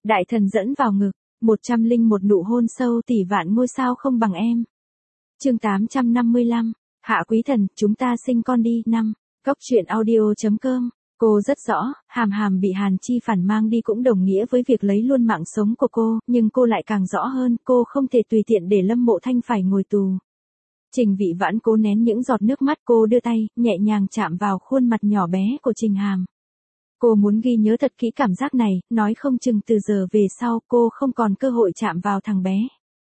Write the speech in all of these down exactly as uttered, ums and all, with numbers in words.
Đại thần dẫn vào ngực, một trăm linh một nụ hôn sâu tỷ vạn ngôi sao không bằng em. Chương tám trăm năm mươi lăm, Hạ quý thần, chúng ta sinh con đi. Năm, Cốc truyện audio chấm com. Cô rất rõ, Hàm Hàm bị Hàn Chi Phản mang đi cũng đồng nghĩa với việc lấy luôn mạng sống của cô, nhưng cô lại càng rõ hơn, cô không thể tùy tiện để Lâm Mộ Thanh phải ngồi tù. Trình Vị Vãn cố nén những giọt nước mắt, cô đưa tay, nhẹ nhàng chạm vào khuôn mặt nhỏ bé của Trình Hàm. Cô muốn ghi nhớ thật kỹ cảm giác này, nói không chừng từ giờ về sau cô không còn cơ hội chạm vào thằng bé.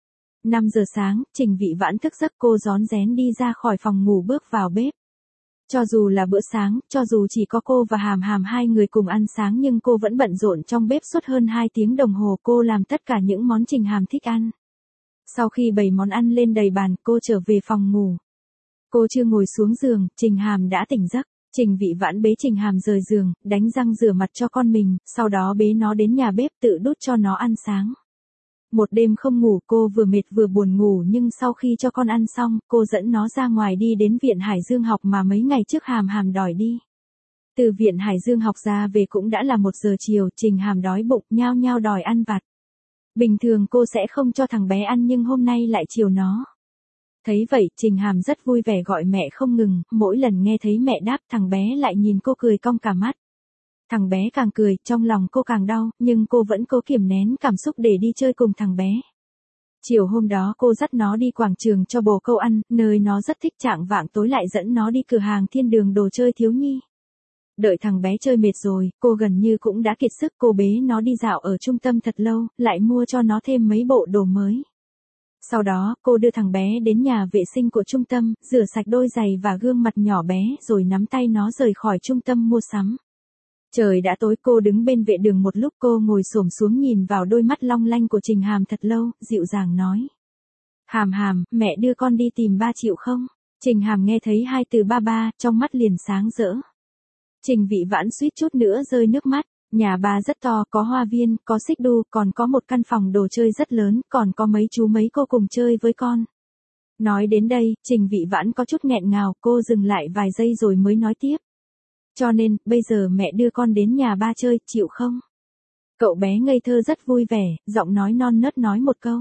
năm giờ sáng, Trình Vị Vãn thức giấc, cô rón rén đi ra khỏi phòng ngủ bước vào bếp. Cho dù là bữa sáng, cho dù chỉ có cô và Hàm Hàm hai người cùng ăn sáng nhưng cô vẫn bận rộn trong bếp suốt hơn hai tiếng đồng hồ, cô làm tất cả những món Trình Hàm thích ăn. Sau khi bày món ăn lên đầy bàn, cô trở về phòng ngủ. Cô chưa ngồi xuống giường, Trình Hàm đã tỉnh giấc. Trình Vị Vãn bế Trình Hàm rời giường, đánh răng rửa mặt cho con mình, sau đó bế nó đến nhà bếp tự đút cho nó ăn sáng. Một đêm không ngủ, cô vừa mệt vừa buồn ngủ, nhưng sau khi cho con ăn xong, cô dẫn nó ra ngoài đi đến viện Hải Dương học mà mấy ngày trước Hàm Hàm đòi đi. Từ viện Hải Dương học ra về cũng đã là một giờ chiều, Trình Hàm đói bụng, nhao nhao đòi ăn vặt. Bình thường cô sẽ không cho thằng bé ăn nhưng hôm nay lại chiều nó. Thấy vậy, Trình Hàm rất vui vẻ gọi mẹ không ngừng, mỗi lần nghe thấy mẹ đáp thằng bé lại nhìn cô cười cong cả mắt. Thằng bé càng cười, trong lòng cô càng đau, nhưng cô vẫn cố kiềm nén cảm xúc để đi chơi cùng thằng bé. Chiều hôm đó cô dắt nó đi quảng trường cho bồ câu ăn, nơi nó rất thích, chạng vạng tối lại dẫn nó đi cửa hàng thiên đường đồ chơi thiếu nhi. Đợi thằng bé chơi mệt rồi, cô gần như cũng đã kiệt sức, cô bế nó đi dạo ở trung tâm thật lâu, lại mua cho nó thêm mấy bộ đồ mới. Sau đó, cô đưa thằng bé đến nhà vệ sinh của trung tâm, rửa sạch đôi giày và gương mặt nhỏ bé rồi nắm tay nó rời khỏi trung tâm mua sắm. Trời đã tối, cô đứng bên vệ đường một lúc, cô ngồi xổm xuống nhìn vào đôi mắt long lanh của Trình Hàm thật lâu, dịu dàng nói. Hàm Hàm, mẹ đưa con đi tìm ba chịu không? Trình Hàm nghe thấy hai từ ba ba, trong mắt liền sáng rỡ. Trình Vị Vãn suýt chút nữa rơi nước mắt. Nhà bà rất to, có hoa viên, có xích đu, còn có một căn phòng đồ chơi rất lớn, còn có mấy chú mấy cô cùng chơi với con. Nói đến đây, Trình Vị Vãn có chút nghẹn ngào, cô dừng lại vài giây rồi mới nói tiếp. Cho nên, bây giờ mẹ đưa con đến nhà ba chơi, chịu không? Cậu bé ngây thơ rất vui vẻ, giọng nói non nớt nói một câu.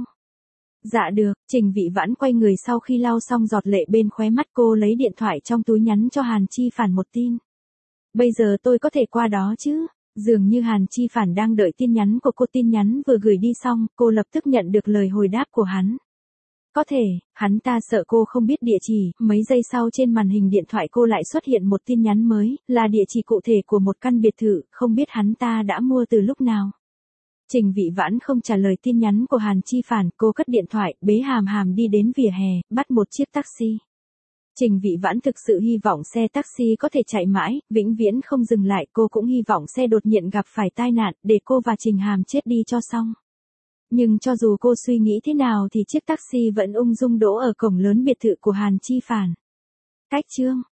Dạ được. Trình Vị Vãn quay người sau khi lau xong giọt lệ bên khóe mắt, cô lấy điện thoại trong túi nhắn cho Hàn Chi Phản một tin. Bây giờ tôi có thể qua đó chứ? Dường như Hàn Chi Phản đang đợi tin nhắn của cô, tin nhắn vừa gửi đi xong, cô lập tức nhận được lời hồi đáp của hắn. Có thể, hắn ta sợ cô không biết địa chỉ, mấy giây sau trên màn hình điện thoại cô lại xuất hiện một tin nhắn mới, là địa chỉ cụ thể của một căn biệt thự, không biết hắn ta đã mua từ lúc nào. Trình Vị Vãn không trả lời tin nhắn của Hàn Chi Phản, cô cất điện thoại, bế Hàm Hàm đi đến vỉa hè, bắt một chiếc taxi. Trình Vị Vãn thực sự hy vọng xe taxi có thể chạy mãi, vĩnh viễn không dừng lại, cô cũng hy vọng xe đột nhiên gặp phải tai nạn, để cô và Trình Hàm chết đi cho xong. Nhưng cho dù cô suy nghĩ thế nào thì chiếc taxi vẫn ung dung đỗ ở cổng lớn biệt thự của Hàn Chi Phản. Cách chương